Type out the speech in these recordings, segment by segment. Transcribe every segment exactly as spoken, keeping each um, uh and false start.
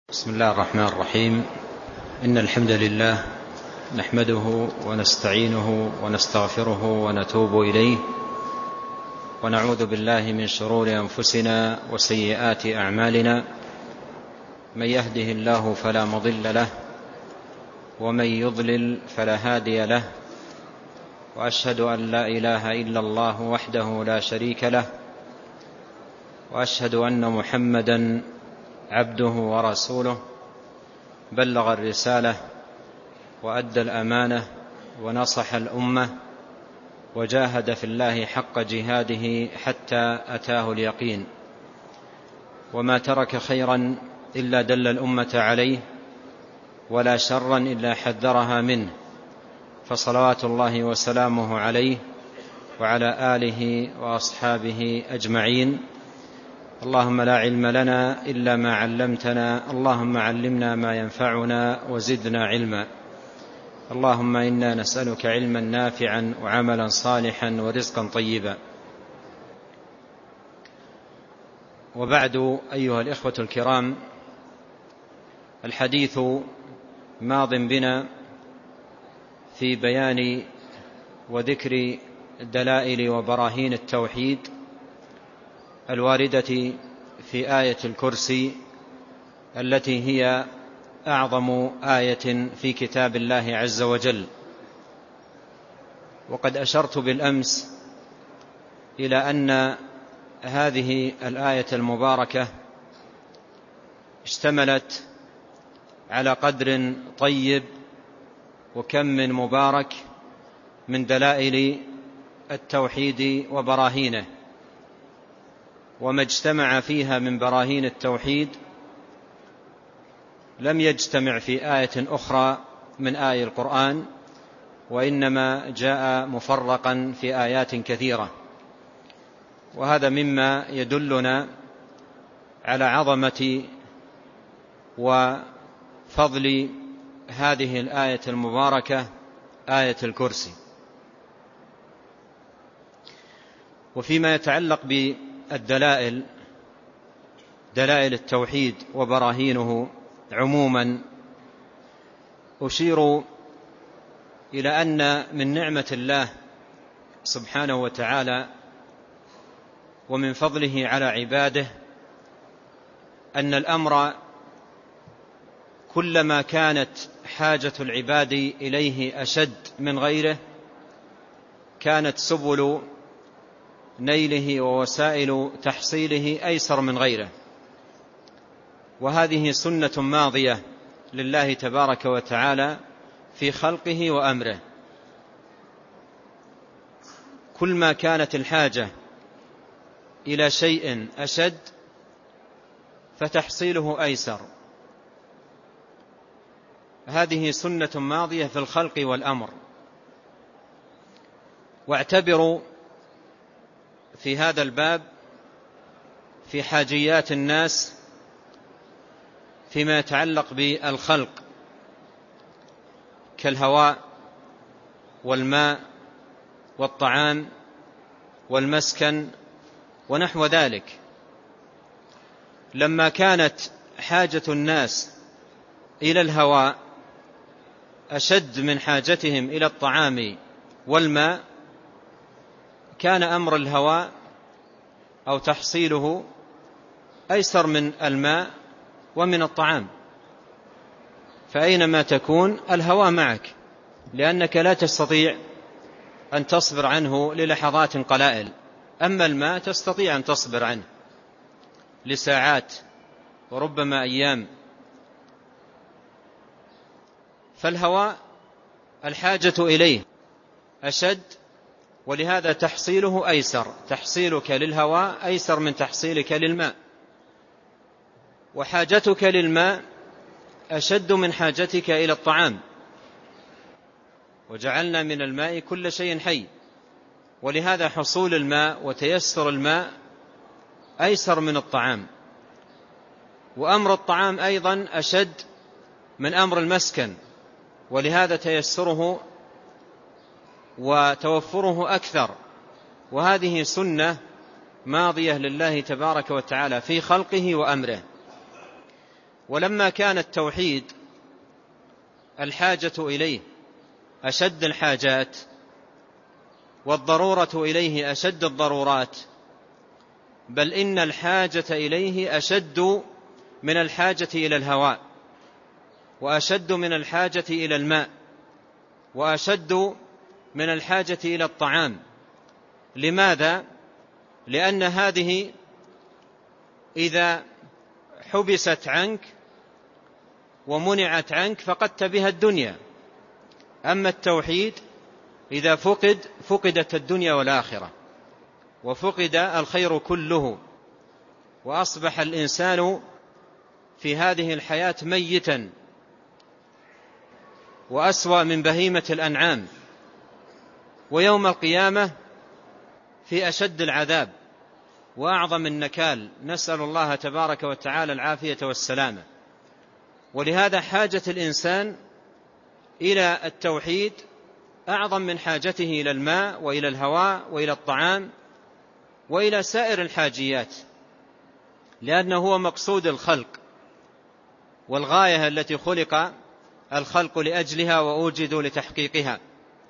بسم الله الرحمن الرحيم. إن الحمد لله نحمده ونستعينه ونستغفره ونتوب إليه، ونعوذ بالله من شرور أنفسنا وسيئات أعمالنا. من يهده الله فلا مضل له، ومن يضلل فلا هادي له، وأشهد أن لا إله إلا الله وحده لا شريك له، وأشهد أن محمدًا عبده ورسوله، بلغ الرسالة وأدى الأمانة ونصح الأمة، وجاهد في الله حق جهاده حتى أتاه اليقين، وما ترك خيرا إلا دل الأمة عليه، ولا شرا إلا حذرها منه، فصلوات الله وسلامه عليه وعلى آله وأصحابه أجمعين. اللهم لا علم لنا إلا ما علمتنا، اللهم علمنا ما ينفعنا وزدنا علما. اللهم إنا نسألك علما نافعا وعملا صالحا ورزقا طيبا. وبعد، أيها الإخوة الكرام، الحديث ماض بنا في بيان وذكر دلائل وبراهين التوحيد الواردة في آية الكرسي، التي هي أعظم آية في كتاب الله عز وجل. وقد أشرت بالأمس إلى أن هذه الآية المباركة اشتملت على قدر طيب وكم من مبارك من دلائل التوحيد وبراهينه، وما اجتمع فيها من براهين التوحيد لم يجتمع في آية أخرى من آي القرآن، وإنما جاء مفرقا في آيات كثيرة. وهذا مما يدلنا على عظمة وفضل هذه الآية المباركة، آية الكرسي. وفيما يتعلق بالدلائل، دلائل التوحيد وبراهينه عموما، أشير إلى أن من نعمة الله سبحانه وتعالى ومن فضله على عباده أن الأمر كلما كانت حاجة العباد إليه أشد من غيره، كانت سبل نيله ووسائل تحصيله أيسر من غيره. وهذه سنة ماضية لله تبارك وتعالى في خلقه وأمره. كل ما كانت الحاجة إلى شيء أشد فتحصيله أيسر. هذه سنة ماضية في الخلق والأمر. واعتبروا في هذا الباب في حاجيات الناس فيما يتعلق بالخلق، كالهواء والماء والطعام والمسكن ونحو ذلك. لما كانت حاجة الناس إلى الهواء أشد من حاجتهم إلى الطعام والماء، كان أمر الهواء أو تحصيله أيسر من الماء ومن الطعام. فأينما تكون الهواء معك، لأنك لا تستطيع أن تصبر عنه للحظات قلائل. أما الماء تستطيع أن تصبر عنه لساعات وربما أيام. فالهواء الحاجة إليه أشد، ولهذا تحصيله أيسر. تحصيلك للهواء أيسر من تحصيلك للماء، وحاجتك للماء أشد من حاجتك إلى الطعام. وجعلنا من الماء كل شيء حي، ولهذا حصول الماء وتيسر الماء أيسر من الطعام. وأمر الطعام أيضا أشد من أمر المسكن، ولهذا تيسره وتوفره أكثر. وهذه سنة ماضية لله تبارك وتعالى في خلقه وأمره. ولما كان التوحيد الحاجة إليه أشد الحاجات والضرورة إليه أشد الضرورات، بل إن الحاجة إليه أشد من الحاجة إلى الهواء، وأشد من الحاجة إلى الماء، وأشد من الحاجة إلى الطعام. لماذا؟ لأن هذه إذا حبست عنك ومنعت عنك فقدت بها الدنيا، أما التوحيد إذا فقد فقدت الدنيا والآخرة، وفقد الخير كله، وأصبح الإنسان في هذه الحياة ميتا وأسوأ من بهيمة الأنعام، ويوم القيامة في أشد العذاب وأعظم النكال. نسأل الله تبارك وتعالى العافية والسلامة. ولهذا حاجة الإنسان إلى التوحيد أعظم من حاجته إلى الماء وإلى الهواء وإلى الطعام وإلى سائر الحاجيات، لأنه هو مقصود الخلق والغاية التي خلق الخلق لأجلها وأوجدوا لتحقيقها،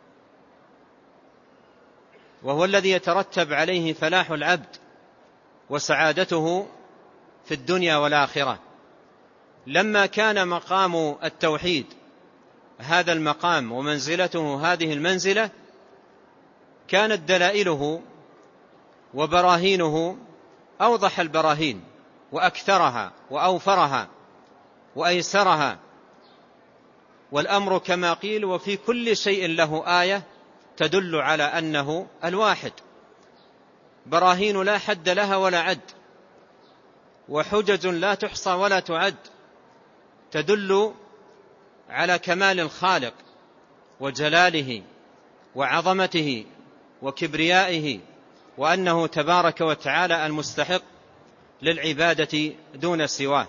وهو الذي يترتب عليه فلاح العبد وسعادته في الدنيا والآخرة. لما كان مقام التوحيد هذا المقام ومنزلته هذه المنزلة، كانت دلائله وبراهينه أوضح البراهين وأكثرها وأوفرها وأيسرها. والأمر كما قيل: وفي كل شيء له آية تدل على أنه الواحد. براهين لا حد لها ولا عد، وحجج لا تحصى ولا تعد، تدل على كمال الخالق وجلاله وعظمته وكبريائه، وأنه تبارك وتعالى المستحق للعبادة دون سواه.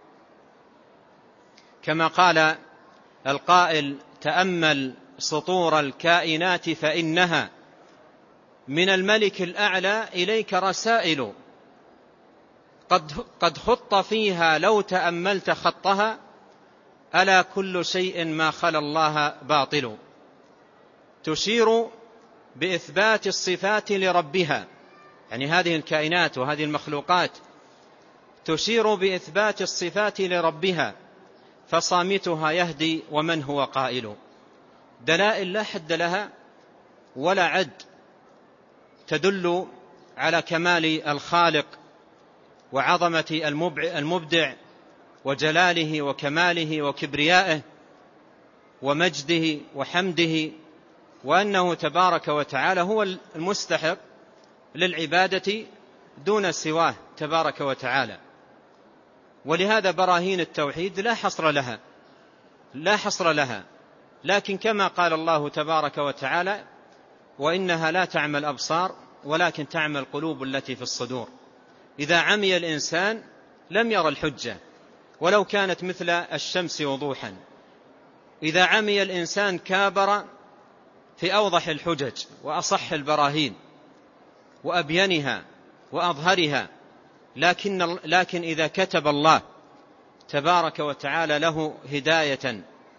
كما قال القائل: تأمل سطور الكائنات فإنها من الملك الأعلى إليك رسائل، قد, قد خط فيها لو تأملت خطها، ألا كل شيء ما خلا الله باطل. تشير بإثبات الصفات لربها، يعني هذه الكائنات وهذه المخلوقات تشير بإثبات الصفات لربها، فصامتها يهدي ومن هو قائل. دلائل لا حد لها ولا عد، تدل على كمال الخالق وعظمة المبدع وجلاله وكماله وكبريائه ومجده وحمده، وأنه تبارك وتعالى هو المستحق للعبادة دون سواه تبارك وتعالى. ولهذا براهين التوحيد لا حصر لها لا حصر لها لكن كما قال الله تبارك وتعالى: وإنها لا تعمى الأبصار ولكن تعمى القلوب التي في الصدور. إذا عمي الإنسان لم يرى الحجة ولو كانت مثل الشمس وضوحا. إذا عمي الإنسان كابر في أوضح الحجج وأصح البراهين وأبينها وأظهرها، لكن, لكن إذا كتب الله تبارك وتعالى له هداية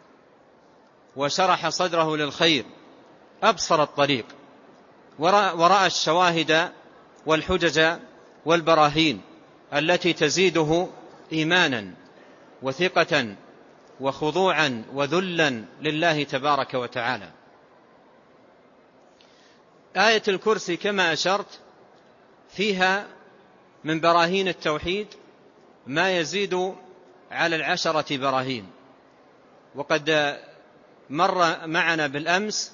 وشرح صدره للخير أبصر الطريق ورأى الشواهد والحجج والبراهين التي تزيده إيمانا وثقة وخضوعا وذلا لله تبارك وتعالى. آية الكرسي كما أشرت فيها من براهين التوحيد ما يزيد على العشرة براهين، وقد مر معنا بالأمس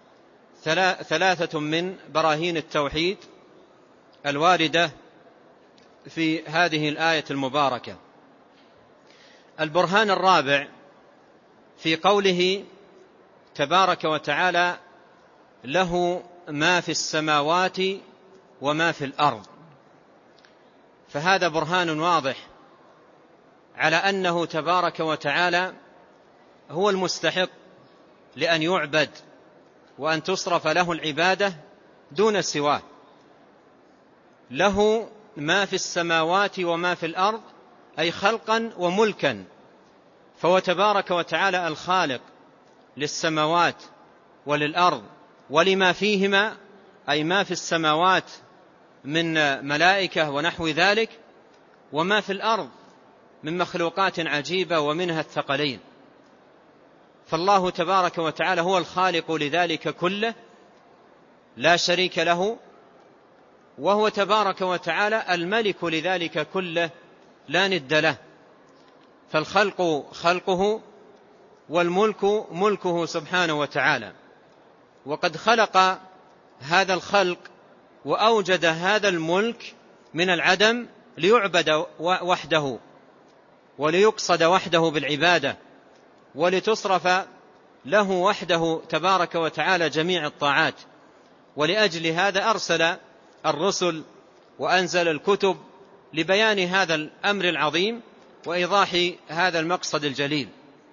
ثلاثة من براهين التوحيد الواردة في هذه الآية المباركة. البرهان الرابع في قوله تبارك وتعالى: له ما في السماوات وما في الأرض. فهذا برهان واضح على أنه تبارك وتعالى هو المستحق لأن يعبد وأن تصرف له العبادة دون سواه. له ما في السماوات وما في الأرض، أي خلقا وملكا، فهو تبارك وتعالى الخالق للسماوات وللأرض ولما فيهما، أي ما في السماوات من ملائكة ونحو ذلك، وما في الأرض من مخلوقات عجيبة ومنها الثقلين. فالله تبارك وتعالى هو الخالق لذلك كله لا شريك له، وهو تبارك وتعالى الملك لذلك كله لا ند له. فالخلق خلقه والملك ملكه سبحانه وتعالى، وقد خلق هذا الخلق وأوجد هذا الملك من العدم ليعبد وحده وليقصد وحده بالعبادة ولتصرف له وحده تبارك وتعالى جميع الطاعات. ولأجل هذا أرسل الرسل وأنزل الكتب لبيان هذا الأمر العظيم وإيضاح هذا المقصد الجليل.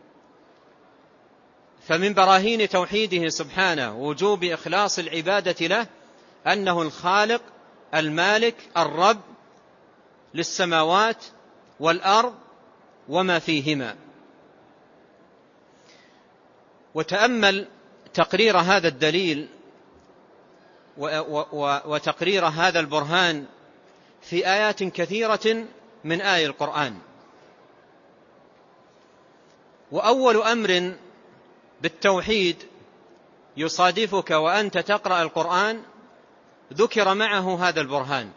فمن براهين توحيده سبحانه وجوب إخلاص العبادة له أنه الخالق المالك الرب للسماوات والأرض وما فيهما. وتأمل تقرير هذا الدليل وتقرير هذا البرهان في آيات كثيرة من آي القرآن. وأول أمر بالتوحيد يصادفك وأنت تقرأ القرآن ذكر معه هذا البرهان،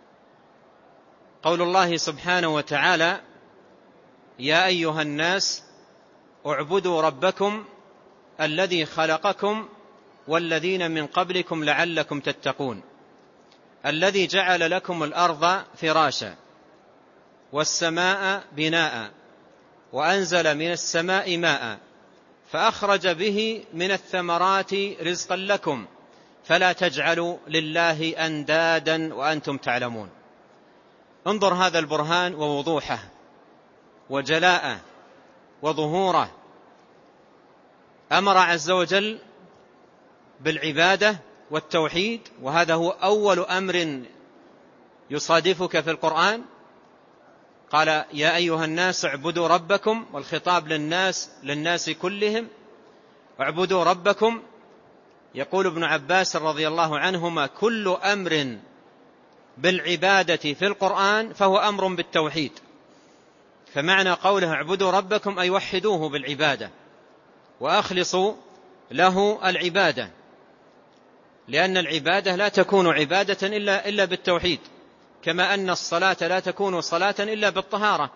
قول الله سبحانه وتعالى: يا أيها الناس اعبدوا ربكم الذي خلقكم والذين من قبلكم لعلكم تتقون، الذي جعل لكم الأرض فراشا والسماء بناء وأنزل من السماء ماء فأخرج به من الثمرات رزقا لكم فلا تجعلوا لله أندادا وأنتم تعلمون. انظر هذا البرهان ووضوحه وجلاءه وظهوره. أمر عز وجل بالعبادة والتوحيد، وهذا هو أول أمر يصادفك في القرآن. قال: يا أيها الناس اعبدوا ربكم، والخطاب للناس للناس كلهم، اعبدوا ربكم. يقول ابن عباس رضي الله عنهما: كل أمر بالعبادة في القرآن فهو أمر بالتوحيد. فمعنى قوله اعبدوا ربكم أي وحدوه بالعبادة وأخلصوا له العبادة، لأن العبادة لا تكون عبادة إلا, إلا بالتوحيد، كما أن الصلاة لا تكون صلاة إلا بالطهارة.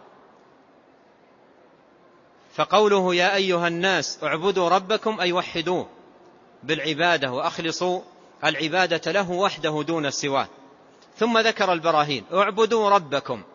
فقوله يا أيها الناس اعبدوا ربكم أي وحدوه بالعبادة وأخلصوا العبادة له وحده دون سواه. ثم ذكر البراهين: اعبدوا ربكم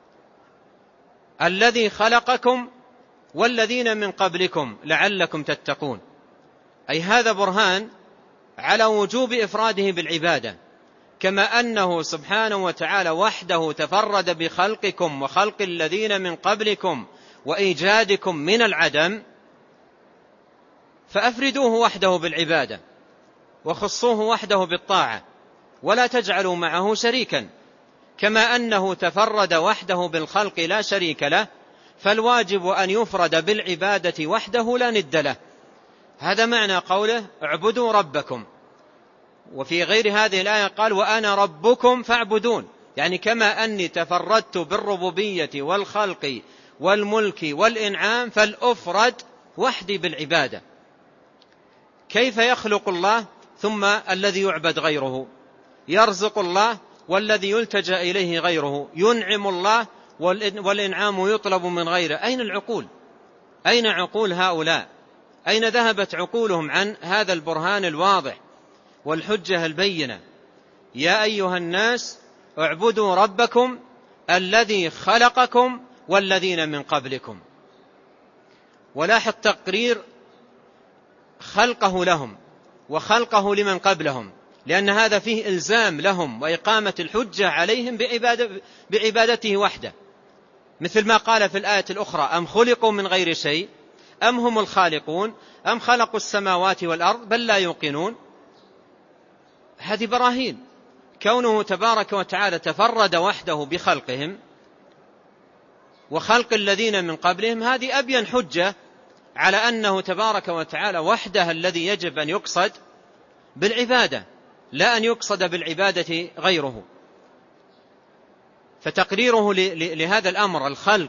الذي خلقكم والذين من قبلكم لعلكم تتقون، أي هذا برهان على وجوب إفراده بالعبادة، كما أنه سبحانه وتعالى وحده تفرد بخلقكم وخلق الذين من قبلكم وإيجادكم من العدم، فأفردوه وحده بالعبادة وخصوه وحده بالطاعة ولا تجعلوا معه شريكا. كما أنه تفرد وحده بالخلق لا شريك له، فالواجب أن يفرد بالعبادة وحده لا ند له. هذا معنى قوله اعبدوا ربكم. وفي غير هذه الآية قال: وأنا ربكم فاعبدون، يعني كما أني تفردت بالربوبية والخلق والملك والإنعام فالأفرد وحدي بالعبادة. كيف يخلق الله ثم الذي يعبد غيره؟ يرزق الله والذي يلتجأ إليه غيره، ينعم الله والإنعام يطلب من غيره. أين العقول؟ أين عقول هؤلاء؟ أين ذهبت عقولهم عن هذا البرهان الواضح والحجة البينة؟ يا أيها الناس اعبدوا ربكم الذي خلقكم والذين من قبلكم. ولاحظ تقرير خلقه لهم وخلقه لمن قبلهم، لأن هذا فيه إلزام لهم وإقامة الحجة عليهم بعبادة بعبادته وحده، مثل ما قال في الآية الأخرى: أم خلقوا من غير شيء أم هم الخالقون أم خلقوا السماوات والأرض بل لا يوقنون. هذه براهين كونه تبارك وتعالى تفرد وحده بخلقهم وخلق الذين من قبلهم، هذه أبين حجة على أنه تبارك وتعالى وحده الذي يجب أن يقصد بالعبادة، لا أن يقصد بالعبادة غيره. فتقريره لهذا الأمر، الخلق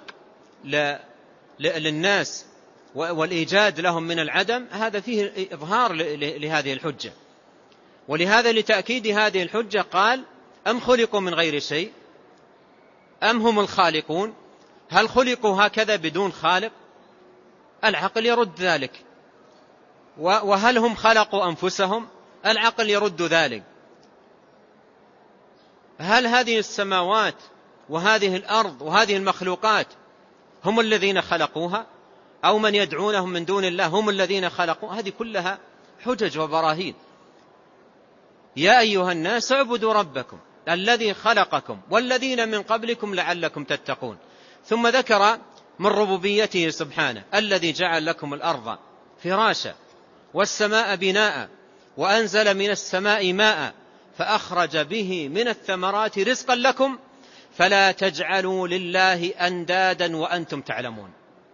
للناس والإيجاد لهم من العدم، هذا فيه إظهار لهذه الحجة. ولهذا لتأكيد هذه الحجة قال: أم خلقوا من غير شيء أم هم الخالقون؟ هل خلقوا هكذا بدون خالق؟ العقل يرد ذلك. وهل هم خلقوا أنفسهم؟ العقل يرد ذلك. هل هذه السماوات وهذه الأرض وهذه المخلوقات هم الذين خلقوها، أو من يدعونهم من دون الله هم الذين خلقوها؟ هذه كلها حجج وبراهين. يا أيها الناس اعبدوا ربكم الذي خلقكم والذين من قبلكم لعلكم تتقون. ثم ذكر من ربوبيته سبحانه: الذي جعل لكم الأرض فراشا والسماء بناء وأنزل من السماء ماء فأخرج به من الثمرات رزقا لكم فلا تجعلوا لله أندادا وأنتم تعلمون.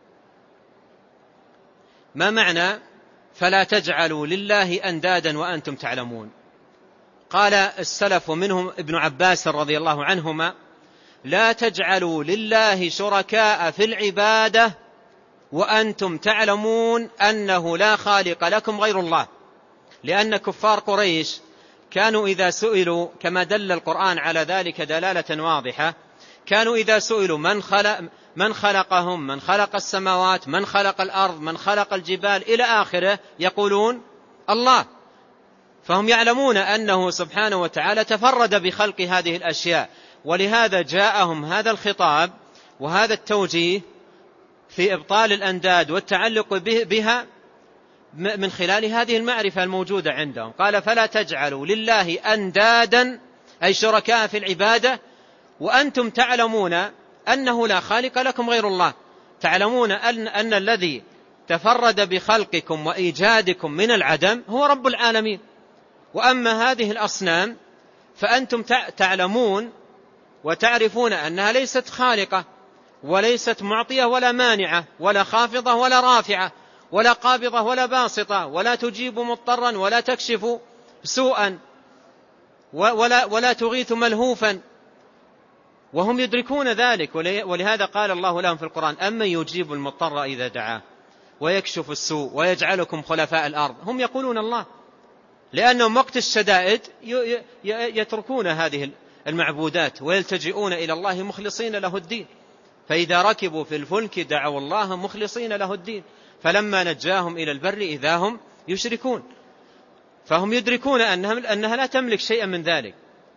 ما معنى فلا تجعلوا لله أندادا وأنتم تعلمون؟ قال السلف ومنهم ابن عباس رضي الله عنهما: لا تجعلوا لله شركاء في العبادة وأنتم تعلمون أنه لا خالق لكم غير الله. لأن كفار قريش كانوا إذا سئلوا، كما دل القرآن على ذلك دلالة واضحة، كانوا إذا سئلوا من خلق من خلقهم، من خلق السماوات، من خلق الأرض، من خلق الجبال إلى آخره، يقولون الله. فهم يعلمون أنه سبحانه وتعالى تفرد بخلق هذه الأشياء، ولهذا جاءهم هذا الخطاب وهذا التوجيه في إبطال الأنداد والتعلق بها من خلال هذه المعرفة الموجودة عندهم. قال: فلا تجعلوا لله أندادا أي شركاء في العبادة وأنتم تعلمون أنه لا خالق لكم غير الله. تعلمون أن, أن الذي تفرد بخلقكم وإيجادكم من العدم هو رب العالمين. وأما هذه الأصنام فأنتم تعلمون وتعرفون أنها ليست خالقة وليست معطية ولا مانعة ولا خافضة ولا رافعة ولا قابضة ولا باسطة، ولا تجيب مضطرا ولا تكشف سوءا ولا, ولا تغيث ملهوفا، وهم يدركون ذلك. ولهذا قال الله لهم في القرآن: أمن يجيب المضطر إذا دعاه ويكشف السوء ويجعلكم خلفاء الأرض. هم يقولون الله، لأنهم وقت الشدائد يتركون هذه المعبودات ويلتجئون إلى الله مخلصين له الدين. فإذا ركبوا في الفلك دعوا الله مخلصين له الدين فلما نجاهم إلى البر إذا هم يشركون. فهم يدركون أنها لا تملك شيئا من ذلك.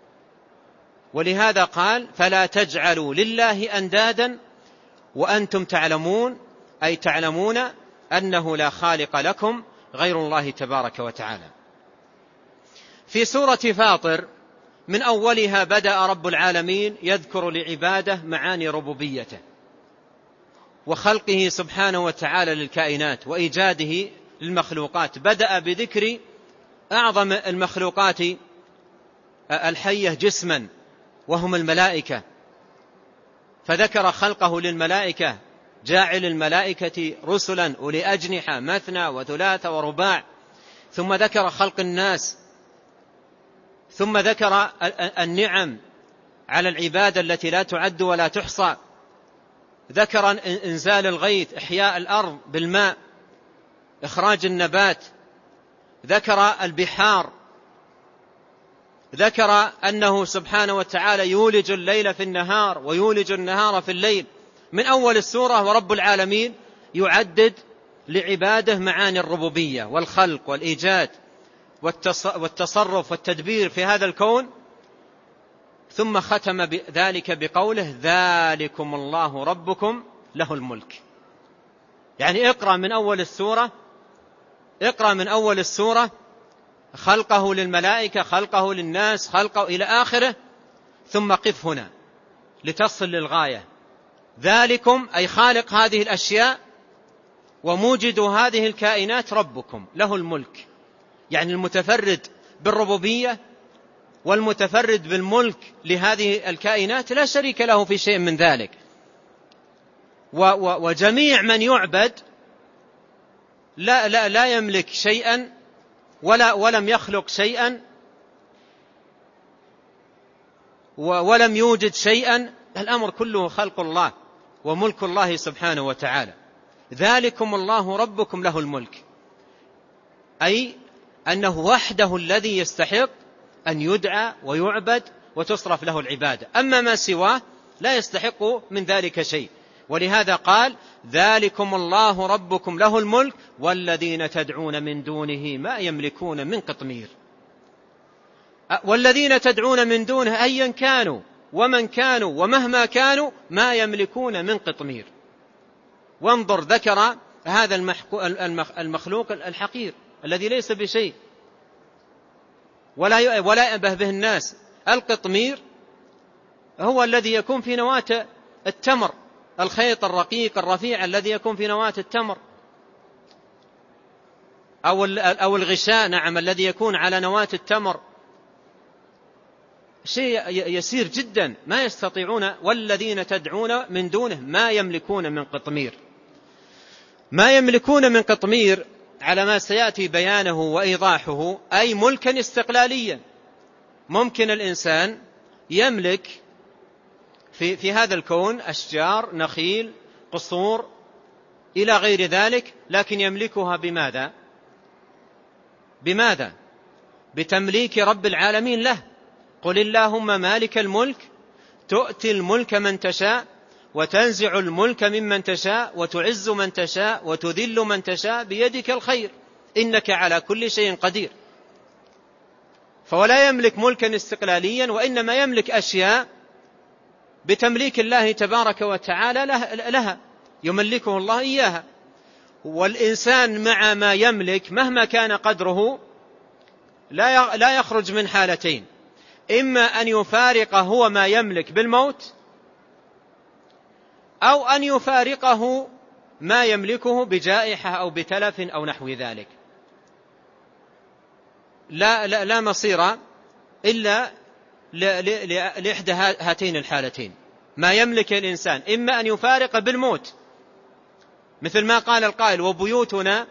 ولهذا قال: فلا تجعلوا لله أندادا وأنتم تعلمون، أي تعلمون أنه لا خالق لكم غير الله تبارك وتعالى. في سورة فاطر من أولها بدأ رب العالمين يذكر لعباده معاني ربوبيته وخلقه سبحانه وتعالى للكائنات وإيجاده للمخلوقات. بدأ بذكر أعظم المخلوقات الحية جسما وهم الملائكة، فذكر خلقه للملائكة: جاعل الملائكة رسلا أولي أجنحة مثنى وثلاث ورباع. ثم ذكر خلق الناس، ثم ذكر النعم على العبادة التي لا تعد ولا تحصى. ذكر إنزال الغيث، إحياء الأرض بالماء، إخراج النبات. ذكر البحار. ذكر أنه سبحانه وتعالى يولج الليل في النهار ويولج النهار في الليل. من أول السورة ورب العالمين يعدد لعباده معاني الربوبية والخلق والإيجاد والتصرف والتدبير في هذا الكون. ثم ختم ذلك بقوله: ذلكم الله ربكم له الملك. يعني اقرأ من أول السورة اقرأ من أول السورة خلقه للملائكة، خلقه للناس، خلقه إلى آخره، ثم قف هنا لتصل للغاية. ذلكم أي خالق هذه الأشياء وموجد هذه الكائنات ربكم له الملك، يعني المتفرد بالربوبية والمتفرد بالملك لهذه الكائنات لا شريك له في شيء من ذلك. وجميع من يعبد لا, لا, لا يملك شيئا ولا ولم يخلق شيئا ولم يوجد شيئا، الأمر كله خلق الله وملك الله سبحانه وتعالى. ذلكم الله ربكم له الملك، أي أنه وحده الذي يستحق أن يدعى ويعبد وتصرف له العبادة، أما ما سواه لا يستحق من ذلك شيء. ولهذا قال ذلكم الله ربكم له الملك والذين تدعون من دونه ما يملكون من قطمير. والذين تدعون من دونه أيا كانوا ومن كانوا ومهما كانوا ما يملكون من قطمير. وانظر، ذكر هذا المخلوق الحقير الذي ليس بشيء ولا ولا يأبه به الناس. القطمير هو الذي يكون في نواة التمر، الخيط الرقيق الرفيع الذي يكون في نواة التمر، أو الغشاء نعم الذي يكون على نواة التمر، شيء يسير جدا ما يستطيعون. والذين تدعون من دونه ما يملكون من قطمير. ما يملكون من قطمير على ما سيأتي بيانه وإيضاحه أي ملكا استقلاليا. ممكن الإنسان يملك في, في هذا الكون أشجار، نخيل، قصور إلى غير ذلك، لكن يملكها بماذا؟ بماذا؟ بتمليك رب العالمين له. قل اللهم مالك الملك تؤتي الملك من تشاء وتنزع الملك ممن تشاء وتعز من تشاء وتذل من تشاء بيدك الخير إنك على كل شيء قدير. فولا يملك ملكا استقلاليا، وإنما يملك أشياء بتمليك الله تبارك وتعالى لها، يملكه الله إياها. والإنسان مع ما يملك مهما كان قدره لا يخرج من حالتين: إما أن يفارق هو ما يملك بالموت، أو أن يفارقه ما يملكه بجائحة أو بتلف أو نحو ذلك. لا, لا, لا مصير إلا لإحدى هاتين الحالتين. ما يملك الإنسان إما أن يفارق بالموت، مثل ما قال القائل وبيوتنا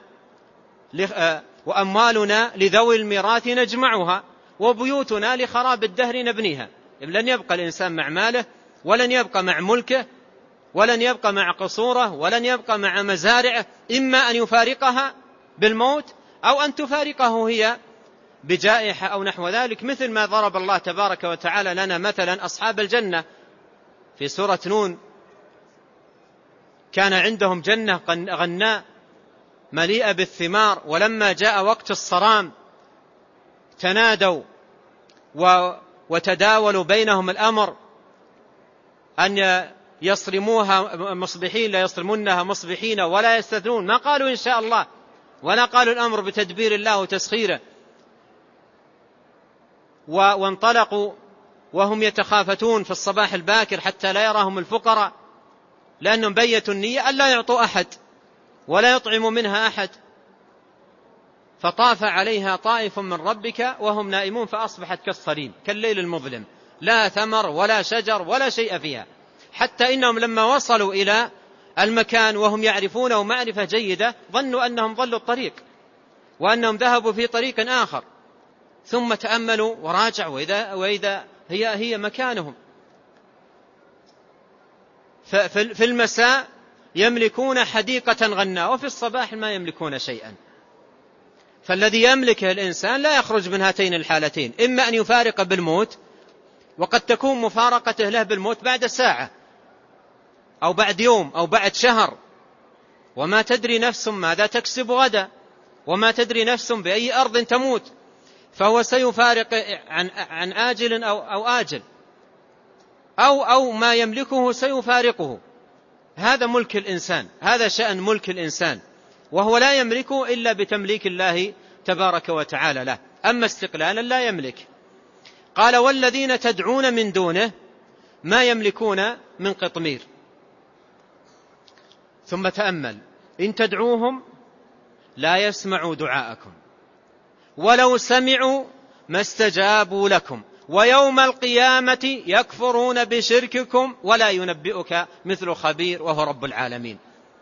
وأموالنا لذوي الميراث نجمعها وبيوتنا لخراب الدهر نبنيها. لن يبقى الإنسان مع ماله، ولن يبقى مع ملكه، ولن يبقى مع قصوره، ولن يبقى مع مزارعه. إما أن يفارقها بالموت أو أن تفارقه هي بجائحة أو نحو ذلك، مثل ما ضرب الله تبارك وتعالى لنا مثلا أصحاب الجنة في سورة نون. كان عندهم جنة غناء مليئة بالثمار، ولما جاء وقت الصرام تنادوا وتداولوا بينهم الأمر أن يصرموها مصبحين، لا يصرمونها مصبحين ولا يستثنون. ما قالوا إن شاء الله، ولا قالوا الأمر بتدبير الله وتسخيره. وانطلقوا وهم يتخافتون في الصباح الباكر حتى لا يراهم الفقراء، لأنهم بيتوا النية أن لا يعطوا أحد ولا يطعموا منها أحد. فطاف عليها طائف من ربك وهم نائمون فأصبحت كالصريم، كالليل المظلم، لا ثمر ولا شجر ولا شيء فيها. حتى إنهم لما وصلوا إلى المكان وهم يعرفونه معرفة جيدة ظنوا أنهم ضلوا الطريق وأنهم ذهبوا في طريق آخر، ثم تأملوا وراجعوا وإذا, وإذا هي, هي مكانهم. في المساء يملكون حديقة غناء، وفي الصباح ما يملكون شيئا. فالذي يملكه الإنسان لا يخرج من هاتين الحالتين: إما أن يفارق بالموت، وقد تكون مفارقته له بالموت بعد ساعة أو بعد يوم أو بعد شهر، وما تدري نفس ماذا تكسب غدا، وما تدري نفس بأي أرض تموت. فهو سيفارق عن, عن آجل أو, أو آجل، أو, أو ما يملكه سيفارقه. هذا ملك الإنسان، هذا شأن ملك الإنسان، وهو لا يملكه إلا بتمليك الله تبارك وتعالى له. أما استقلالا لا يملك. قال والذين تدعون من دونه ما يملكون من قطمير. ثم تأمل: إن تدعوهم لا يسمعوا دعاءكم ولو سمعوا ما استجابوا لكم ويوم القيامة يكفرون بشرككم ولا ينبئك مثل خبير وهو رب العالمين.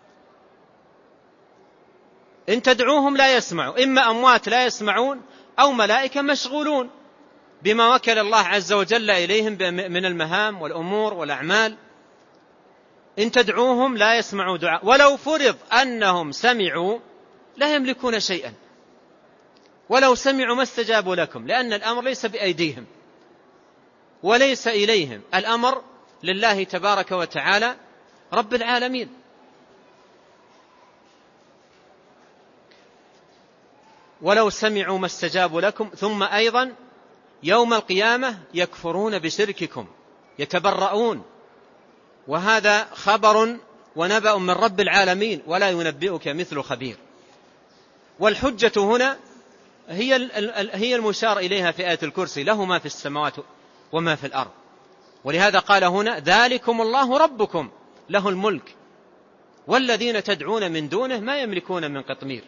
إن تدعوهم لا يسمعوا، إما أموات لا يسمعون أو ملائكة مشغولون بما وكل الله عز وجل إليهم من المهام والأمور والأعمال. إن تدعوهم لا يسمعوا دعاء، ولو فرض أنهم سمعوا لا يملكون شيئا، ولو سمعوا ما استجابوا لكم، لأن الأمر ليس بأيديهم وليس إليهم، الأمر لله تبارك وتعالى رب العالمين. ولو سمعوا ما استجابوا لكم. ثم أيضا يوم القيامة يكفرون بشرككم، يتبرؤون، وهذا خبر ونبأ من رب العالمين ولا ينبئك مثل خبير. والحجة هنا هي هي المشار إليها في آية الكرسي، له ما في السماوات وما في الأرض. ولهذا قال هنا ذلكم الله ربكم له الملك والذين تدعون من دونه ما يملكون من قطمير.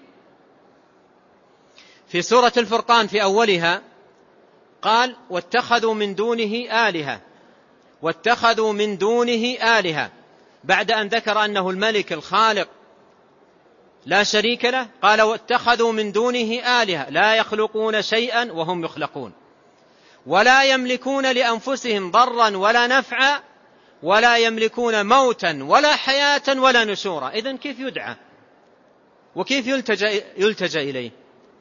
في سورة الفرقان في أولها قال واتخذوا من دونه آلهة، واتخذوا من دونه آلهة، بعد أن ذكر أنه الملك الخالق لا شريك له، قال واتخذوا من دونه آلهة لا يخلقون شيئا وهم يخلقون ولا يملكون لأنفسهم ضرا ولا نفعا ولا يملكون موتا ولا حياة ولا نشورا. إذن كيف يدعى وكيف يلتجأ, يلتجأ إليه؟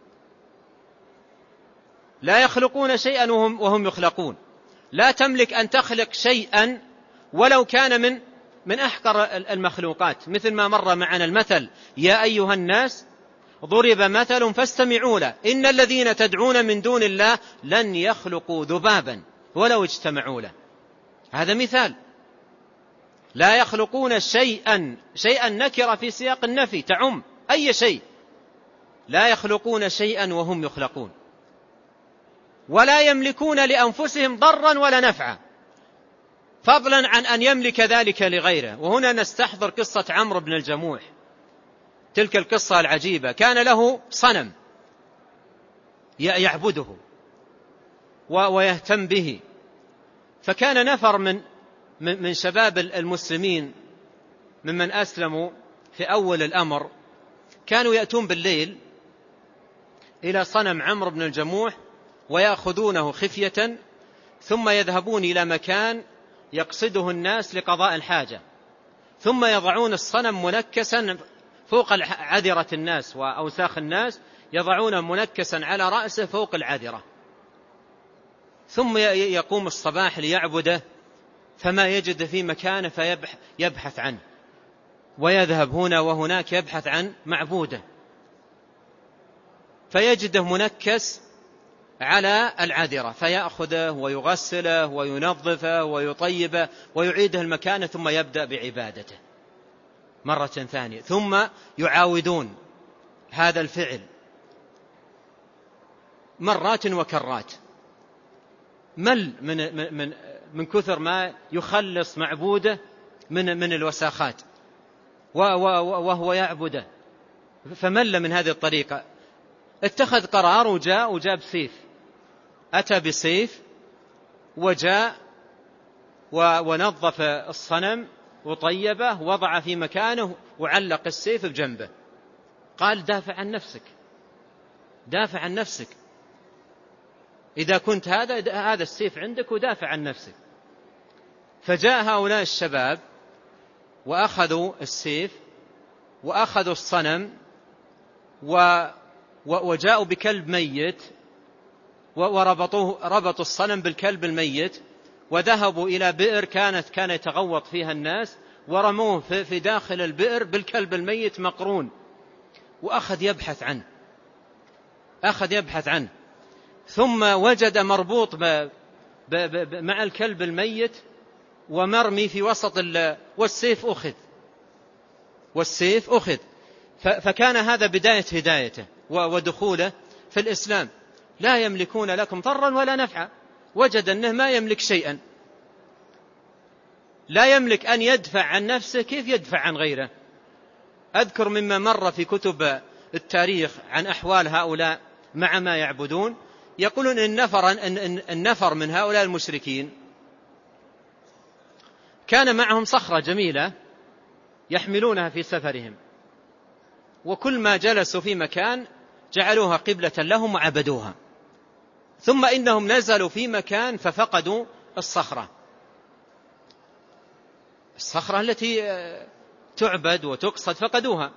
لا يخلقون شيئا وهم, وهم يخلقون. لا تملك أن تخلق شيئا ولو كان من من أحقر المخلوقات، مثل ما مر معنا المثل يا أيها الناس ضرب مثل فاستمعوا له إن الذين تدعون من دون الله لن يخلقوا ذبابا ولو اجتمعوا له. هذا مثال. لا يخلقون شيئا، شيئا نكرة في سياق النفي تعم أي شيء. لا يخلقون شيئا وهم يخلقون ولا يملكون لأنفسهم ضرا ولا نفعا، فضلا عن أن يملك ذلك لغيره. وهنا نستحضر قصة عمرو بن الجموح، تلك القصة العجيبة. كان له صنم يعبده ويهتم به، فكان نفر من من شباب المسلمين ممن أسلموا في أول الأمر كانوا يأتون بالليل إلى صنم عمرو بن الجموح ويأخذونه خفية، ثم يذهبون إلى مكان يقصده الناس لقضاء الحاجة، ثم يضعون الصنم منكسا فوق عذرة الناس وأوساخ الناس، يضعون منكسا على رأسه فوق العذرة، ثم يقوم الصباح ليعبده فما يجد في مكانه فيبحث عنه، ويذهب هنا وهناك يبحث عن معبوده، فيجده منكس على العذرة، فيأخذه ويغسله وينظفه ويطيبه ويعيده المكان، ثم يبدأ بعبادته مرة ثانية. ثم يعاودون هذا الفعل مرات وكرات، مل من من من كثر ما يخلص معبوده من من الوساخات وهو يعبده، فمل من هذه الطريقة. اتخذ قرار وجاء وجاب سيف، أتى بسيف وجاء ونظف الصنم وطيبه وضع في مكانه وعلق السيف بجنبه. قال دافع عن نفسك، دافع عن نفسك، إذا كنت هذا هذا السيف عندك ودافع عن نفسك. فجاء هؤلاء الشباب وأخذوا السيف وأخذوا الصنم وجاءوا بكلب ميت وربطوه ربطوا الصنم بالكلب الميت، وذهبوا إلى بئر كانت كان يتغوط فيها الناس، ورموه في داخل البئر بالكلب الميت مقرون، وأخذ يبحث عنه أخذ يبحث عنه ثم وجد مربوط ب ب ب مع الكلب الميت ومرمي في وسط والسيف أخذ والسيف أخذ فكان هذا بداية هدايته ودخوله في الإسلام. لا يملكون لكم ضرا ولا نفعا، وجد أنه ما يملك شيئا، لا يملك أن يدفع عن نفسه، كيف يدفع عن غيره؟ أذكر مما مر في كتب التاريخ عن أحوال هؤلاء مع ما يعبدون، يقولون إن النفر, إن النفر من هؤلاء المشركين كان معهم صخرة جميلة يحملونها في سفرهم، وكل ما جلسوا في مكان جعلوها قبلة لهم وعبدوها، ثم إنهم نزلوا في مكان ففقدوا الصخرة الصخرة التي تعبد وتقصد، فقدوها.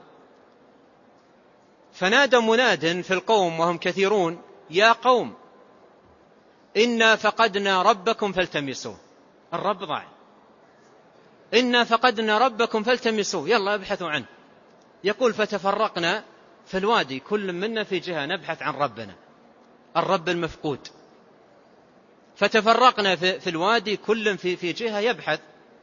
فنادى مناد في القوم وهم كثيرون: يا قوم إنا فقدنا ربكم فالتمسوه. الرب ضاع، إنا فقدنا ربكم فالتمسوه، يلا ابحثوا عنه. يقول: فتفرقنا في الوادي كل منا في جهة نبحث عن ربنا، الرب المفقود. فتفرقنا في الوادي كل في في جهة يبحث،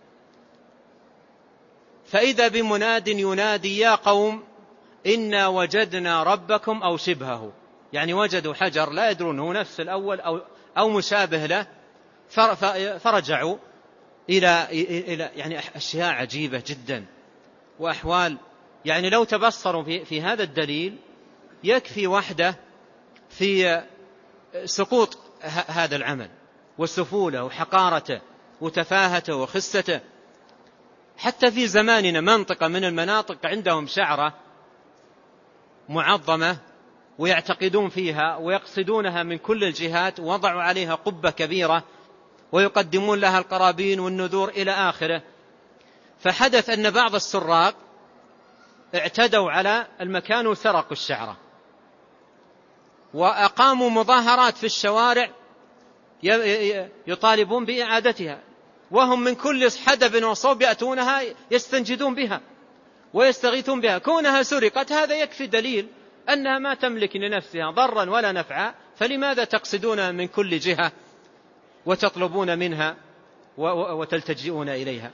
فإذا بمناد ينادي: يا قوم إنا وجدنا ربكم أو شبهه. يعني وجدوا حجر لا يدرون هو نفس الأول أو أو مشابه له، فرجعوا إلى إلى يعني أشياء عجيبة جدا وأحوال. يعني لو تبصروا في في هذا الدليل يكفي وحده في سقوط هذا العمل وسفوله وحقارته وتفاهته وخسته. حتى في زماننا منطقة من المناطق عندهم شعرة معظمة ويعتقدون فيها ويقصدونها من كل الجهات، ووضعوا عليها قبة كبيرة ويقدمون لها القرابين والنذور إلى آخره. فحدث أن بعض السراق اعتدوا على المكان وسرقوا الشعرة، وأقاموا مظاهرات في الشوارع يطالبون بإعادتها، وهم من كل حدب وصوب يأتونها يستنجدون بها ويستغيثون بها. كونها سرقت هذا يكفي دليل أنها ما تملك لنفسها ضرا ولا نفعا، فلماذا تقصدون من كل جهة وتطلبون منها وتلتجئون إليها؟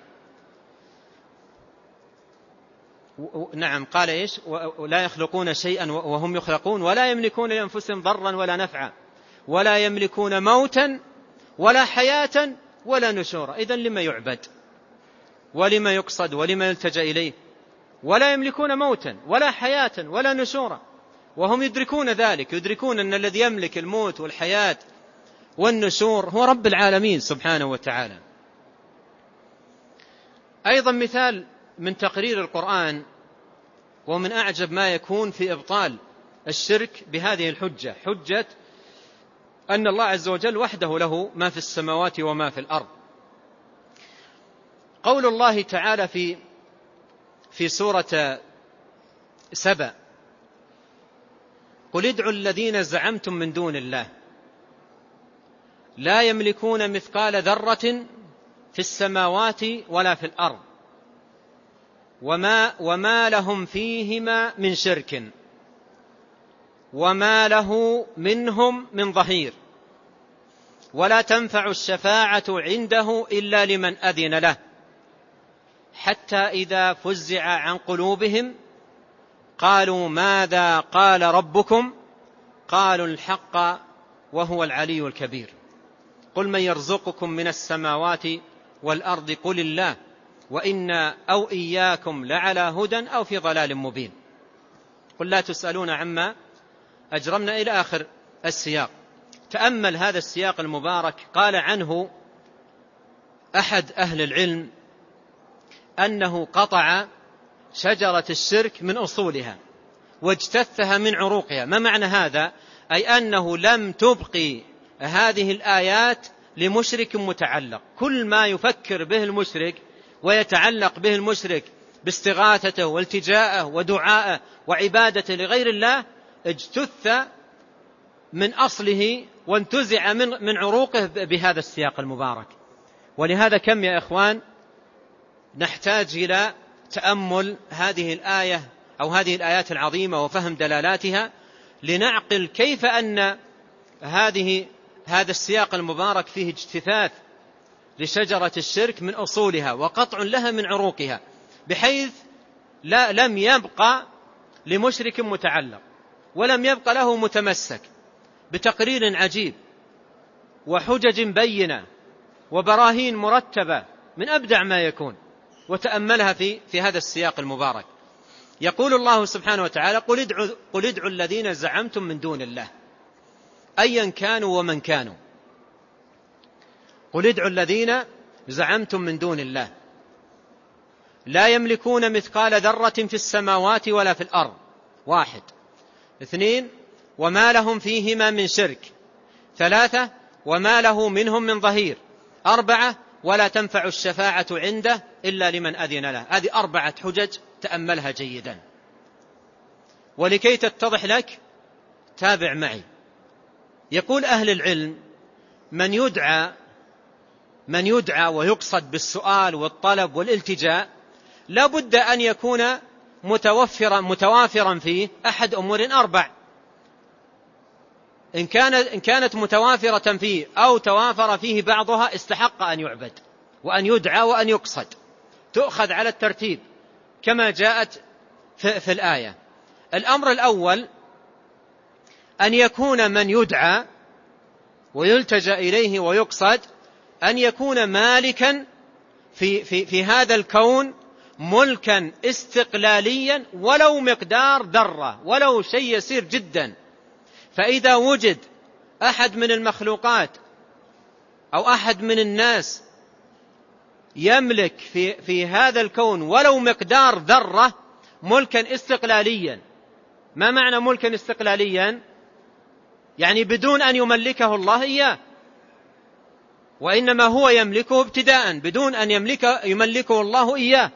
نعم، قال إيش؟ ولا يخلقون شيئا وهم يخلقون ولا يملكون لأنفسهم ضرا ولا نفعا ولا يملكون موتا ولا حياة ولا نشورا. إذن لما يعبد ولما يقصد ولما يلتجأ إليه؟ ولا يملكون موتا ولا حياة ولا نشورا، وهم يدركون ذلك، يدركون أن الذي يملك الموت والحياة والنشور هو رب العالمين سبحانه وتعالى. أيضا مثال من تقرير القرآن ومن أعجب ما يكون في إبطال الشرك بهذه الحجة، حجة أن الله عز وجل وحده له ما في السماوات وما في الأرض. قول الله تعالى في في سورة سبأ: قل ادعوا الذين زعمتم من دون الله لا يملكون مثقال ذرة في السماوات ولا في الأرض وما, وما لهم فيهما من شرك وما له منهم من ظهير ولا تنفع الشفاعة عنده إلا لمن أذن له حتى إذا فزع عن قلوبهم قالوا ماذا قال ربكم قالوا الحق وهو العلي الكبير. قل من يرزقكم من السماوات والأرض قل الله وإنا أو إياكم لعلى هدى أو في ضلال مبين. قل لا تسألون عما أجرمنا إلى آخر السياق. تأمل هذا السياق المبارك. قال عنه أحد أهل العلم أنه قطع شجرة الشرك من أصولها واجتثها من عروقها. ما معنى هذا؟ أي أنه لم تبقي هذه الآيات لمشرك متعلق. كل ما يفكر به المشرك ويتعلق به المشرك باستغاثته والتجاءه ودعاءه وعبادته لغير الله اجتث من أصله وانتزع من, من عروقه بهذا السياق المبارك. ولهذا كم يا إخوان نحتاج إلى تأمل هذه الآية أو هذه الآيات العظيمة وفهم دلالاتها لنعقل كيف أن هذه هذا السياق المبارك فيه اجتثاث لشجرة الشرك من أصولها وقطع لها من عروقها، بحيث لا لم يبقى لمشرك متعلق ولم يبقى له متمسك، بتقرير عجيب وحجج بينة وبراهين مرتبة من أبدع ما يكون. وتأملها في في هذا السياق المبارك. يقول الله سبحانه وتعالى: قل ادعوا, قل ادعوا الذين زعمتم من دون الله. أيا كانوا ومن كانوا. قل ادعوا الذين زعمتم من دون الله لا يملكون مثقال ذرة في السماوات ولا في الأرض. واحد. اثنين، وما لهم فيهما من شرك. ثلاثة، وما له منهم من ظهير. أربعة، ولا تنفع الشفاعة عنده إلا لمن أذن له. هذه أربعة حجج تأملها جيدا، ولكي تتضح لك تابع معي. يقول أهل العلم من يدعى من يدعى ويقصد بالسؤال والطلب والالتجاء لا بد أن يكون متوفرا متوافرا فيه أحد أمور أربع. إن كانت إن كانت متوافرة فيه أو توافر فيه بعضها استحق أن يعبد وأن يدعى وأن يقصد. تؤخذ على الترتيب كما جاءت في, في الآية. الأمر الأول أن يكون من يدعى ويلتجأ إليه ويقصد أن يكون مالكا في, في, في هذا الكون ملكا استقلاليا ولو مقدار ذرة، ولو شيء يسير جدا. فإذا وجد أحد من المخلوقات أو أحد من الناس يملك في, في هذا الكون ولو مقدار ذرة ملكا استقلاليا. ما معنى ملكا استقلاليا؟ يعني بدون أن يملكه الله إياه، وإنما هو يملكه ابتداء بدون أن يملك يملكه الله إياه.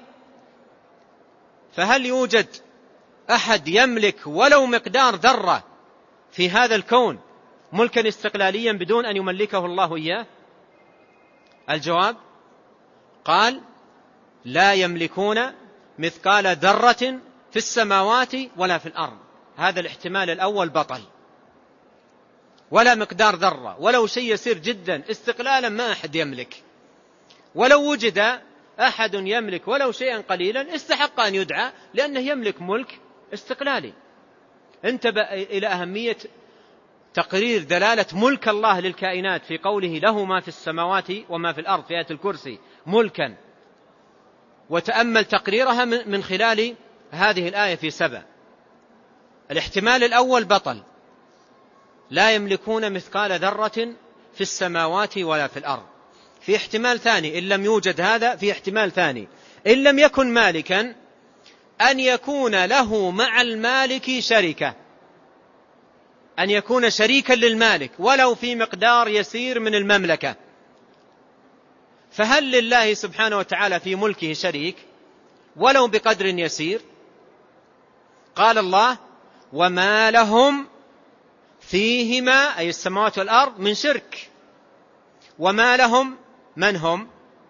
فهل يوجد أحد يملك ولو مقدار ذرة في هذا الكون ملكا استقلاليا بدون أن يملكه الله إياه؟ الجواب قال لا يملكون مثقال ذرة في السماوات ولا في الأرض. هذا الاحتمال الأول بطل. ولا مقدار ذرة، ولو شيء يسير جدا استقلالا ما أحد يملك. ولو وجد أحد يملك ولو شيئا قليلا استحق أن يدعى لأنه يملك ملك استقلالي. انتبه إلى أهمية تقرير دلالة ملك الله للكائنات في قوله له ما في السماوات وما في الأرض في آية الكرسي ملكا، وتأمل تقريرها من خلال هذه الآية في سبع. الاحتمال الأول بطل، لا يملكون مثقال ذرة في السماوات ولا في الأرض. في احتمال ثاني إن لم يوجد هذا، في احتمال ثاني إن لم يكن مالكا أن يكون له مع المالك شركة، أن يكون شريكا للمالك ولو في مقدار يسير من المملكة. فهل لله سبحانه وتعالى في ملكه شريك ولو بقدر يسير؟ قال الله وما لهم فيهما أي السماوات والأرض من شرك. وما لهم من هم؟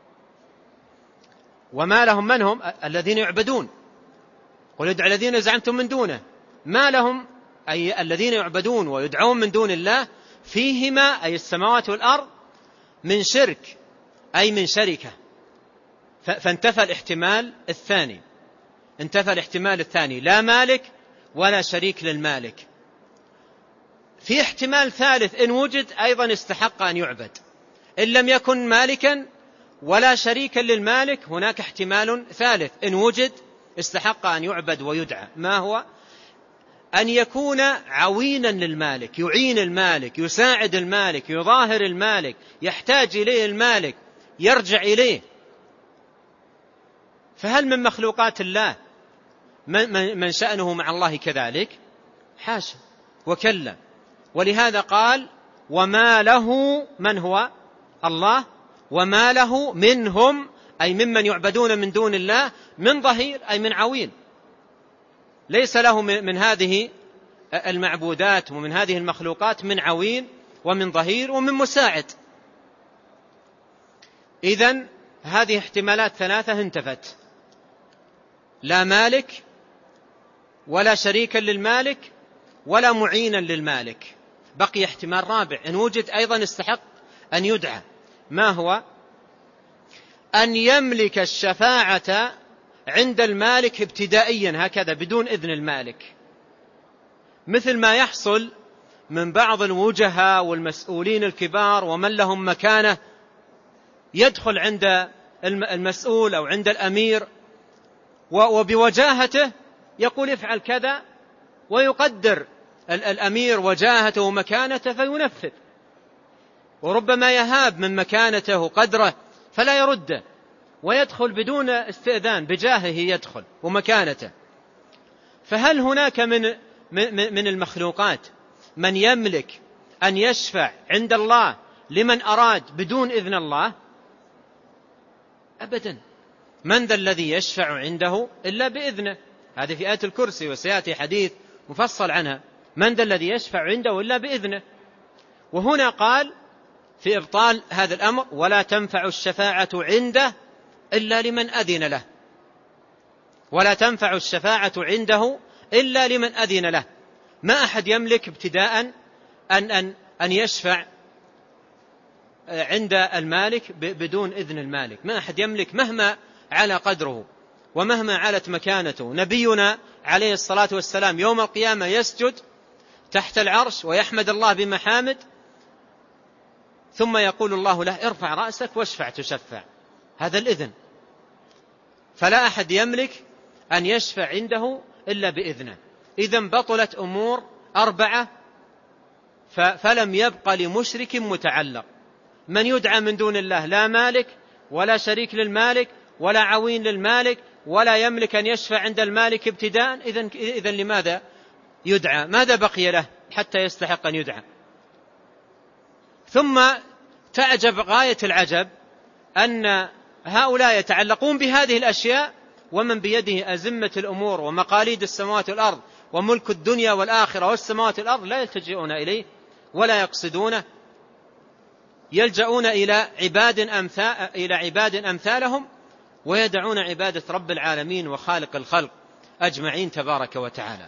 وما لهم من هم؟ الذين يعبدون. قل ادعوا الذين زعمتم من دونه. ما لهم أي الذين يعبدون ويدعون من دون الله فيهما أي السماوات والأرض من شرك أي من شركة. فانتفى الاحتمال الثاني، انتفى الاحتمال الثاني لا مالك ولا شريك للمالك. في احتمال ثالث إن وجد أيضا استحق أن يعبد. إن لم يكن مالكا ولا شريكا للمالك هناك احتمال ثالث إن وجد استحق أن يعبد ويدعى. ما هو؟ أن يكون عوينا للمالك، يعين المالك، يساعد المالك، يظاهر المالك، يحتاج إليه المالك، يرجع إليه. فهل من مخلوقات الله من شأنه مع الله كذلك؟ حاشا وكلا. ولهذا قال وما له من هو الله وما له منهم أي ممن يعبدون من دون الله من ظهير أي من عوين. ليس له من هذه المعبودات ومن هذه المخلوقات من عوين ومن ظهير ومن مساعد. إذن هذه احتمالات ثلاثة انتفت، لا مالك ولا شريكا للمالك ولا معينا للمالك. بقي احتمال رابع إن وجد أيضا استحق أن يدعى. ما هو؟ أن يملك الشفاعة عند المالك ابتدائيا هكذا بدون إذن المالك، مثل ما يحصل من بعض الوجهاء والمسؤولين الكبار ومن لهم مكانة يدخل عند المسؤول أو عند الأمير وبوجاهته يقول افعل كذا ويقدر الأمير وجاهته ومكانته فينفذ، وربما يهاب من مكانته وقدره فلا يرده ويدخل بدون استئذان، بجاهه يدخل ومكانته. فهل هناك من من المخلوقات من يملك أن يشفع عند الله لمن أراد بدون إذن الله؟ أبدا. من ذا الذي يشفع عنده إلا بإذنه؟ هذه في آية الكرسي، وسيأتي حديث مفصل عنها. من ذا الذي يشفع عنده إلا بإذنه. وهنا قال في إبطال هذا الأمر: ولا تنفع الشفاعة عنده إلا لمن أذن له. ولا تنفع الشفاعة عنده إلا لمن أذن له. ما أحد يملك ابتداء أن, أن, أن يشفع عند المالك بدون إذن المالك. ما أحد يملك مهما على قدره ومهما علت مكانته. نبينا عليه الصلاة والسلام يوم القيامة يسجد تحت العرش ويحمد الله بمحامد، ثم يقول الله له: ارفع رأسك واشفع تشفع. هذا الإذن. فلا أحد يملك أن يشفع عنده إلا بإذنه. إذن بطلت أمور أربعة فلم يبق لمشرك متعلق. من يدعى من دون الله لا مالك ولا شريك للمالك ولا عوين للمالك ولا يملك أن يشفع عند المالك ابتداء. إذن, إذن لماذا يدعى؟ ماذا بقي له حتى يستحق أن يدعى؟ ثم تعجب غاية العجب أن هؤلاء يتعلقون بهذه الأشياء ومن بيده أزمة الأمور ومقاليد السماوات والأرض وملك الدنيا والآخرة والسماوات والأرض لا يلتجئون إليه ولا يقصدونه، يلجؤون إلى عباد أمثال إلى عباد أمثالهم ويدعون عبادة رب العالمين وخالق الخلق أجمعين تبارك وتعالى.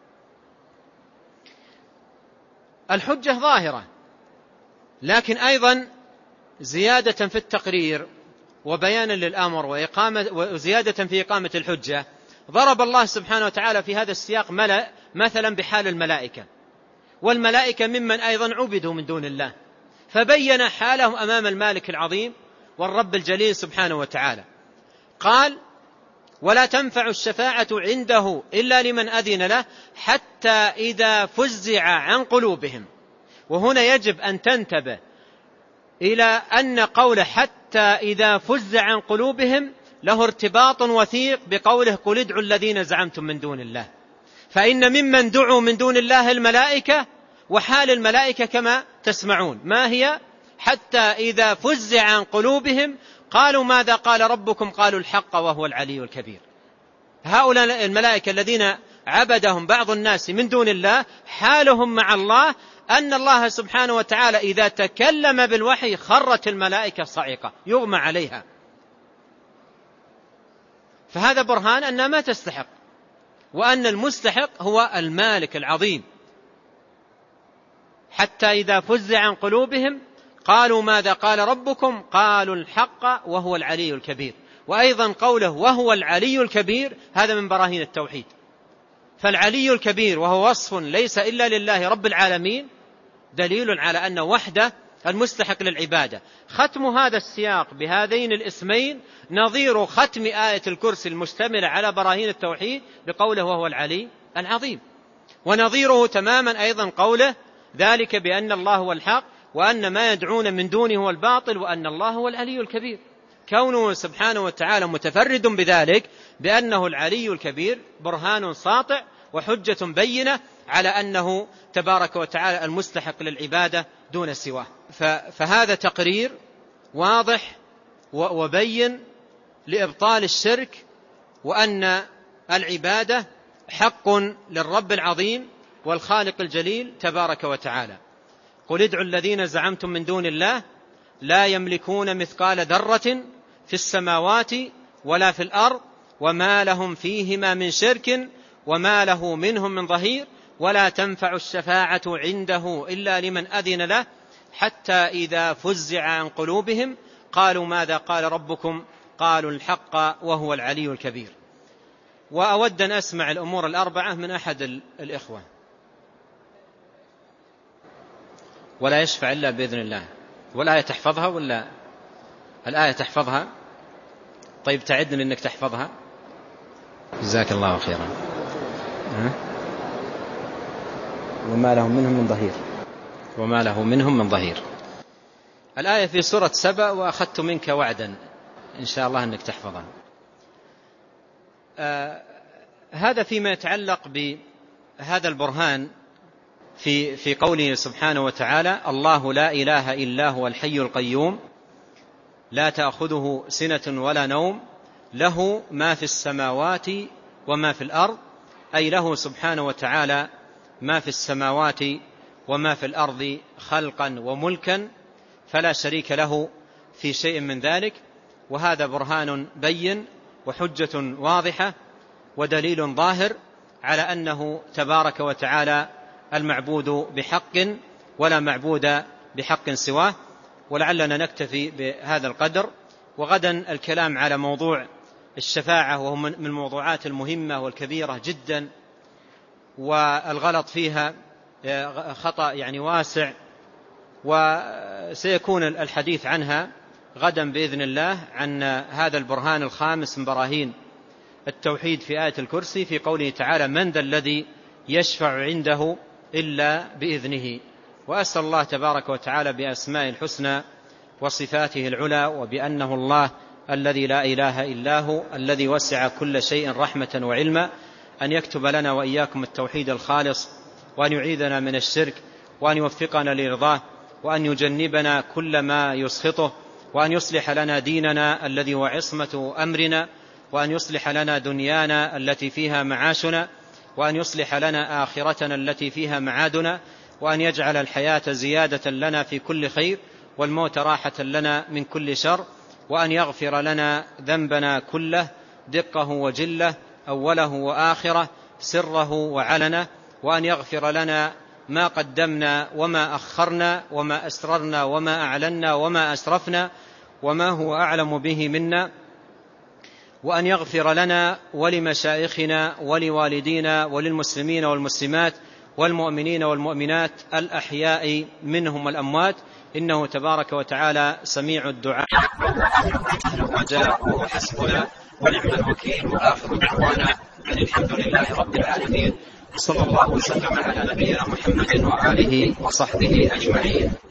الحجة ظاهرة، لكن أيضا زيادة في التقرير وبيانا للأمر وإقامة وزيادة في إقامة الحجة، ضرب الله سبحانه وتعالى في هذا السياق مثلا بحال الملائكة، والملائكة ممن أيضا عبدوا من دون الله، فبين حالهم أمام المالك العظيم والرب الجليل سبحانه وتعالى. قال: ولا تنفع الشفاعة عنده إلا لمن أذن له حتى إذا فزع عن قلوبهم. وهنا يجب أن تنتبه إلى أن قول حتى إذا فزع عن قلوبهم له ارتباط وثيق بقوله: قل ادعوا الذين زعمتم من دون الله. فإن ممن دعوا من دون الله الملائكة، وحال الملائكة كما تسمعون ما هي؟ حتى إذا فزع عن قلوبهم قالوا ماذا قال ربكم؟ قالوا الحق وهو العلي الكبير. هؤلاء الملائكة الذين عبدهم بعض الناس من دون الله حالهم مع الله أن الله سبحانه وتعالى إذا تكلم بالوحي خرت الملائكة صعقة يغمى عليها. فهذا برهان أنها ما تستحق، وأن المستحق هو المالك العظيم. حتى إذا فزع عن قلوبهم قالوا ماذا قال ربكم؟ قالوا الحق وهو العلي الكبير. وأيضا قوله وهو العلي الكبير هذا من براهين التوحيد. فالعلي الكبير وهو وصف ليس إلا لله رب العالمين دليل على أن وحده المستحق للعبادة. ختم هذا السياق بهذين الاسمين نظير ختم آية الكرسي المشتملة على براهين التوحيد بقوله وهو العلي العظيم، ونظيره تماما أيضا قوله ذلك بأن الله هو الحق وأن ما يدعون من دونه هو الباطل وأن الله هو العلي الكبير. كونه سبحانه وتعالى متفرد بذلك بأنه العلي الكبير برهان ساطع وحجة بينة على أنه تبارك وتعالى المستحق للعبادة دون سواه. فهذا تقرير واضح وبين لإبطال الشرك، وأن العبادة حق للرب العظيم والخالق الجليل تبارك وتعالى. قل ادعوا الذين زعمتم من دون الله لا يملكون مثقال ذرة في السماوات ولا في الأرض وما لهم فيهما من شرك وما له منهم من ظهير ولا تنفع الشفاعة عنده إلا لمن أذن له حتى إذا فزع عن قلوبهم قالوا ماذا قال ربكم؟ قالوا الحق وهو العلي الكبير. وأود أن أسمع الأمور الأربعة من أحد الإخوة. ولا يشفع إلا بإذن الله، والآية تحفظها ولا الآية تحفظها؟ طيب تعدني أنك تحفظها، جزاك الله خيرا. وما لهم منهم من ظهير وما له منهم من ظهير. الآية في سورة سبأ: وأخذت منك وعدا، إن شاء الله أنك تحفظها. آه هذا فيما يتعلق بهذا البرهان في في قوله سبحانه وتعالى: الله لا إله إلا هو الحي القيوم لا تأخذه سنة ولا نوم له ما في السماوات وما في الأرض، أي له سبحانه وتعالى ما في السماوات وما في الأرض خلقا وملكا، فلا شريك له في شيء من ذلك. وهذا برهان بين وحجة واضحة ودليل ظاهر على أنه تبارك وتعالى المعبود بحق ولا معبود بحق سواه. ولعلنا نكتفي بهذا القدر، وغدا الكلام على موضوع الشفاعة، وهو من الموضوعات المهمة والكبيرة جدا، والغلط فيها خطأ يعني واسع، وسيكون الحديث عنها غدا بإذن الله، عن هذا البرهان الخامس من براهين التوحيد في آية الكرسي، في قوله تعالى: من ذا الذي يشفع عنده إلا بإذنه. وأسأل الله تبارك وتعالى بأسماء الحسنى وصفاته العلى، وبأنه الله الذي لا إله إلا هو الذي وسع كل شيء رحمة وعلما، أن يكتب لنا وإياكم التوحيد الخالص، وأن يعيذنا من الشرك، وأن يوفقنا لرضاه، وأن يجنبنا كل ما يسخطه، وأن يصلح لنا ديننا الذي هو عصمة أمرنا، وأن يصلح لنا دنيانا التي فيها معاشنا، وأن يصلح لنا آخرتنا التي فيها معادنا، وأن يجعل الحياة زيادة لنا في كل خير، والموت راحة لنا من كل شر، وأن يغفر لنا ذنبنا كله دقه وجله، أوله وآخره، سره وعلنه، وأن يغفر لنا ما قدمنا وما أخرنا، وما أسررنا وما أعلنا وما أسرفنا، وما هو أعلم به منا، وأن يغفر لنا ولمشايخنا ولوالدينا وللمسلمين والمسلمات والمؤمنين والمؤمنات الأحياء منهم والأموات، إنه تبارك وتعالى سميع الدعاء. حسبنا ونعم الوكيل. وآخر دعوانا أن الحمد لله رب العالمين، صلى الله وسلم على نبينا محمد وآله وصحبه أجمعين.